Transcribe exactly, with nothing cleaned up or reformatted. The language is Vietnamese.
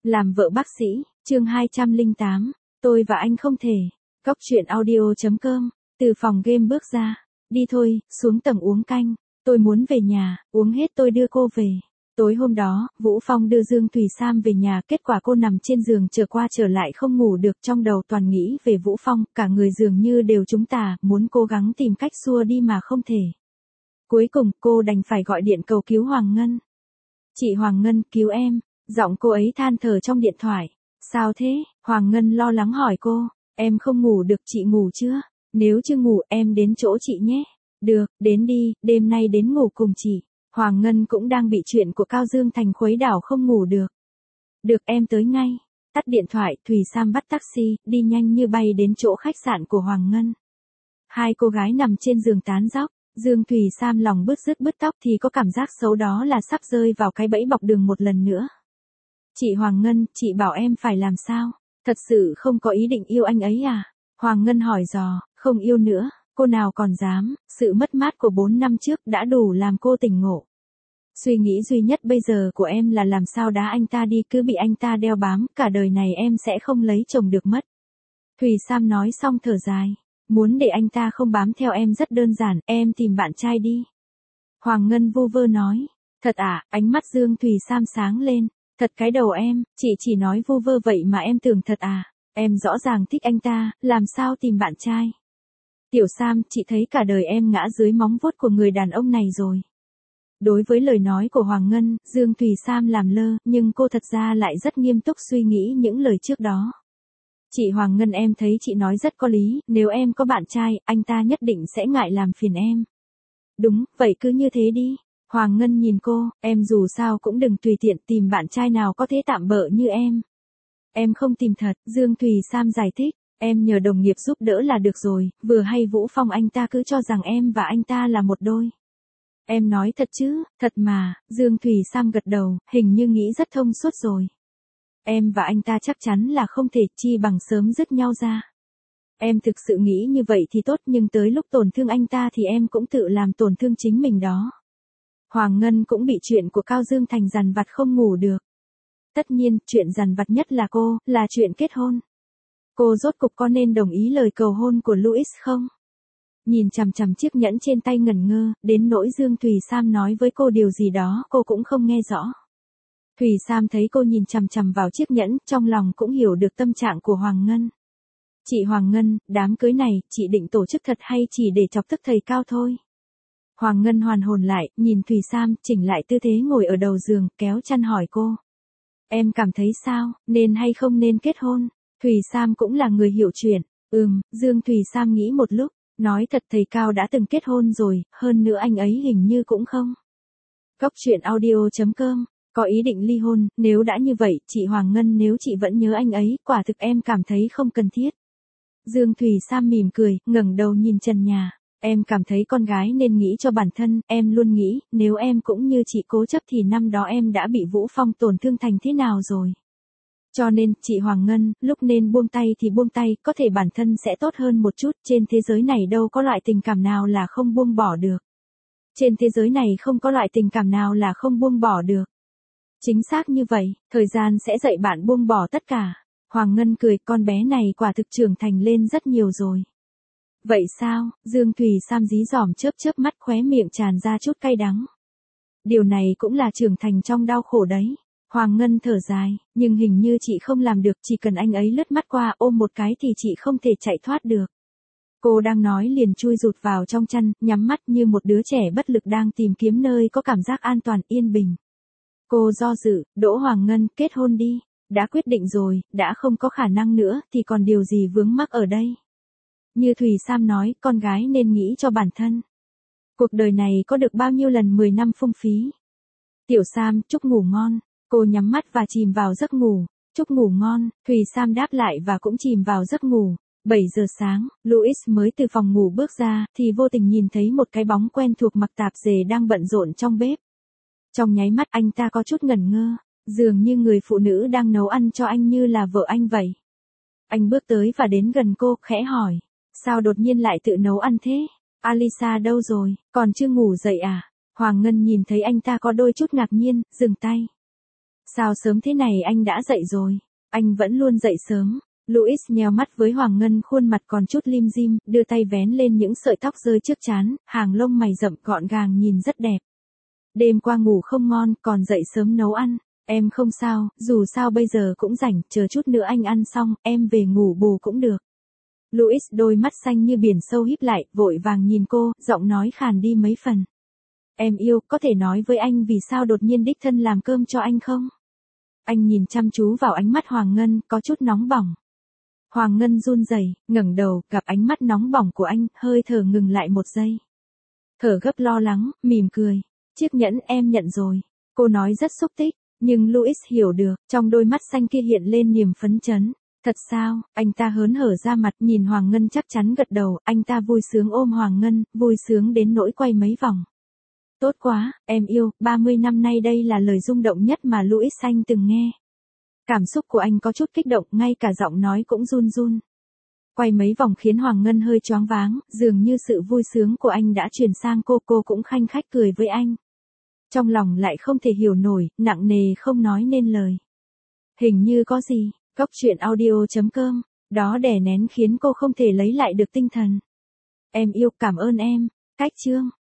Làm vợ bác sĩ, chương hai trăm lẻ tám, tôi và anh không thể. Cóc truyện audio chấm com, từ phòng game bước ra. Đi thôi, xuống tầng uống canh. Tôi muốn về nhà, uống hết tôi đưa cô về. Tối hôm đó, Vũ Phong đưa Dương Thùy Sam về nhà, kết quả cô nằm trên giường trở qua trở lại không ngủ được, trong đầu toàn nghĩ về Vũ Phong, cả người dường như đều trúng tà, muốn cố gắng tìm cách xua đi mà không thể. Cuối cùng, cô đành phải gọi điện cầu cứu Hoàng Ngân. Chị Hoàng Ngân, cứu em. Giọng cô ấy than thở trong điện thoại. Sao thế? Hoàng Ngân lo lắng hỏi cô. Em không ngủ được, chị ngủ chưa? Nếu chưa ngủ em đến chỗ chị nhé. Được, đến đi, đêm nay đến ngủ cùng chị. Hoàng Ngân cũng đang bị chuyện của Cao Dương Thành khuấy đảo không ngủ được. Được, em tới ngay. Tắt điện thoại, Thùy Sam bắt taxi, đi nhanh như bay đến chỗ khách sạn của Hoàng Ngân. Hai cô gái nằm trên giường tán dóc. Dương Thùy Sam lòng bứt rứt bứt tóc thì có cảm giác xấu đó là sắp rơi vào cái bẫy bọc đường một lần nữa. Chị Hoàng Ngân, chị bảo em phải làm sao? Thật sự không có ý định yêu anh ấy à? Hoàng Ngân hỏi dò, không yêu nữa, cô nào còn dám, sự mất mát của bốn năm trước đã đủ làm cô tỉnh ngộ. Suy nghĩ duy nhất bây giờ của em là làm sao đá anh ta đi, cứ bị anh ta đeo bám, cả đời này em sẽ không lấy chồng được mất. Thùy Sam nói xong thở dài. Muốn để anh ta không bám theo em rất đơn giản, em tìm bạn trai đi. Hoàng Ngân vu vơ nói. Thật à? Ánh mắt Dương Thùy Sam sáng lên. Thật cái đầu em, chị chỉ nói vu vơ vậy mà em tưởng thật à? Em rõ ràng thích anh ta, làm sao tìm bạn trai? Tiểu Sam, chị thấy cả đời em ngã dưới móng vuốt của người đàn ông này rồi. Đối với lời nói của Hoàng Ngân, Dương Thùy Sam làm lơ, nhưng cô thật ra lại rất nghiêm túc suy nghĩ những lời trước đó. Chị Hoàng Ngân, em thấy chị nói rất có lý, nếu em có bạn trai, anh ta nhất định sẽ ngại làm phiền em. Đúng, vậy cứ như thế đi. Hoàng Ngân nhìn cô, em dù sao cũng đừng tùy tiện tìm bạn trai nào có thế tạm bợ như em. Em không tìm thật, Dương Thùy Sam giải thích, em nhờ đồng nghiệp giúp đỡ là được rồi, vừa hay Vũ Phong anh ta cứ cho rằng em và anh ta là một đôi. Em nói thật chứ? Thật mà, Dương Thùy Sam gật đầu, hình như nghĩ rất thông suốt rồi. Em và anh ta chắc chắn là không thể, chi bằng sớm dứt nhau ra. Em thực sự nghĩ như vậy thì tốt, nhưng tới lúc tổn thương anh ta thì em cũng tự làm tổn thương chính mình đó. Hoàng Ngân cũng bị chuyện của Cao Dương Thành dằn vặt không ngủ được. Tất nhiên, chuyện dằn vặt nhất là cô, là chuyện kết hôn. Cô rốt cục có nên đồng ý lời cầu hôn của Louis không? Nhìn chằm chằm chiếc nhẫn trên tay ngẩn ngơ, đến nỗi Dương Thùy Sam nói với cô điều gì đó cô cũng không nghe rõ. Thùy Sam thấy cô nhìn chằm chằm vào chiếc nhẫn, trong lòng cũng hiểu được tâm trạng của Hoàng Ngân. Chị Hoàng Ngân, đám cưới này, chị định tổ chức thật hay chỉ để chọc tức thầy Cao thôi? Hoàng Ngân hoàn hồn lại, nhìn Thùy Sam, chỉnh lại tư thế ngồi ở đầu giường, kéo chăn hỏi cô. Em cảm thấy sao, nên hay không nên kết hôn? Thùy Sam cũng là người hiểu chuyện. Ừm, Dương Thùy Sam nghĩ một lúc, nói thật thầy Cao đã từng kết hôn rồi, hơn nữa anh ấy hình như cũng không. Cóc truyện audio chấm com. Có ý định ly hôn, nếu đã như vậy, chị Hoàng Ngân, nếu chị vẫn nhớ anh ấy, quả thực em cảm thấy không cần thiết. Dương Thùy Sam mỉm cười, ngẩng đầu nhìn trần nhà. Em cảm thấy con gái nên nghĩ cho bản thân, em luôn nghĩ, nếu em cũng như chị cố chấp thì năm đó em đã bị Vũ Phong tổn thương thành thế nào rồi. Cho nên, chị Hoàng Ngân, lúc nên buông tay thì buông tay, có thể bản thân sẽ tốt hơn một chút, trên thế giới này đâu có loại tình cảm nào là không buông bỏ được. Trên thế giới này không có loại tình cảm nào là không buông bỏ được. Chính xác như vậy, thời gian sẽ dạy bạn buông bỏ tất cả. Hoàng Ngân cười, con bé này quả thực trưởng thành lên rất nhiều rồi. Vậy sao? Dương Thùy Sam dí dỏm chớp chớp mắt, khóe miệng tràn ra chút cay đắng. Điều này cũng là trưởng thành trong đau khổ đấy. Hoàng Ngân thở dài, nhưng hình như chị không làm được, chỉ cần anh ấy lướt mắt qua ôm một cái thì chị không thể chạy thoát được. Cô đang nói liền chui rụt vào trong chăn, nhắm mắt như một đứa trẻ bất lực đang tìm kiếm nơi có cảm giác an toàn, yên bình. Cô do dự, Đỗ Hoàng Ngân, kết hôn đi. Đã quyết định rồi, đã không có khả năng nữa, thì còn điều gì vướng mắc ở đây? Như Thùy Sam nói, con gái nên nghĩ cho bản thân. Cuộc đời này có được bao nhiêu lần mười năm phung phí. Tiểu Sam, chúc ngủ ngon. Cô nhắm mắt và chìm vào giấc ngủ. Chúc ngủ ngon, Thùy Sam đáp lại và cũng chìm vào giấc ngủ. bảy giờ sáng, Louis mới từ phòng ngủ bước ra, thì vô tình nhìn thấy một cái bóng quen thuộc mặc tạp dề đang bận rộn trong bếp. Trong nháy mắt anh ta có chút ngẩn ngơ, dường như người phụ nữ đang nấu ăn cho anh như là vợ anh vậy. Anh bước tới và đến gần cô, khẽ hỏi, sao đột nhiên lại tự nấu ăn thế? Alisa đâu rồi, còn chưa ngủ dậy à? Hoàng Ngân nhìn thấy anh ta có đôi chút ngạc nhiên, dừng tay. Sao sớm thế này anh đã dậy rồi? Anh vẫn luôn dậy sớm. Louis nheo mắt với Hoàng Ngân, khuôn mặt còn chút lim dim, đưa tay vén lên những sợi tóc rơi trước trán, hàng lông mày rậm gọn gàng nhìn rất đẹp. Đêm qua ngủ không ngon, còn dậy sớm nấu ăn. Em không sao, dù sao bây giờ cũng rảnh, chờ chút nữa anh ăn xong, em về ngủ bù cũng được. Louis đôi mắt xanh như biển sâu híp lại, vội vàng nhìn cô, giọng nói khàn đi mấy phần. Em yêu, có thể nói với anh vì sao đột nhiên đích thân làm cơm cho anh không? Anh nhìn chăm chú vào ánh mắt Hoàng Ngân, có chút nóng bỏng. Hoàng Ngân run rẩy, ngẩng đầu, gặp ánh mắt nóng bỏng của anh, hơi thở ngừng lại một giây. Thở gấp lo lắng, mỉm cười. Chiếc nhẫn em nhận rồi. Cô nói rất xúc tích, nhưng Louis hiểu được, trong đôi mắt xanh kia hiện lên niềm phấn chấn. Thật sao? Anh ta hớn hở ra mặt, nhìn Hoàng Ngân chắc chắn gật đầu, anh ta vui sướng ôm Hoàng Ngân, vui sướng đến nỗi quay mấy vòng. Tốt quá, em yêu, ba mươi năm nay đây là lời rung động nhất mà Louis anh từng nghe. Cảm xúc của anh có chút kích động, ngay cả giọng nói cũng run run. Quay mấy vòng khiến Hoàng Ngân hơi choáng váng, dường như sự vui sướng của anh đã truyền sang cô, cô cũng khanh khách cười với anh. Trong lòng lại không thể hiểu nổi, nặng nề không nói nên lời. Hình như có gì, Cóc truyện audio chấm com, đó đè nén khiến cô không thể lấy lại được tinh thần. Em yêu, cảm ơn em. Cách chương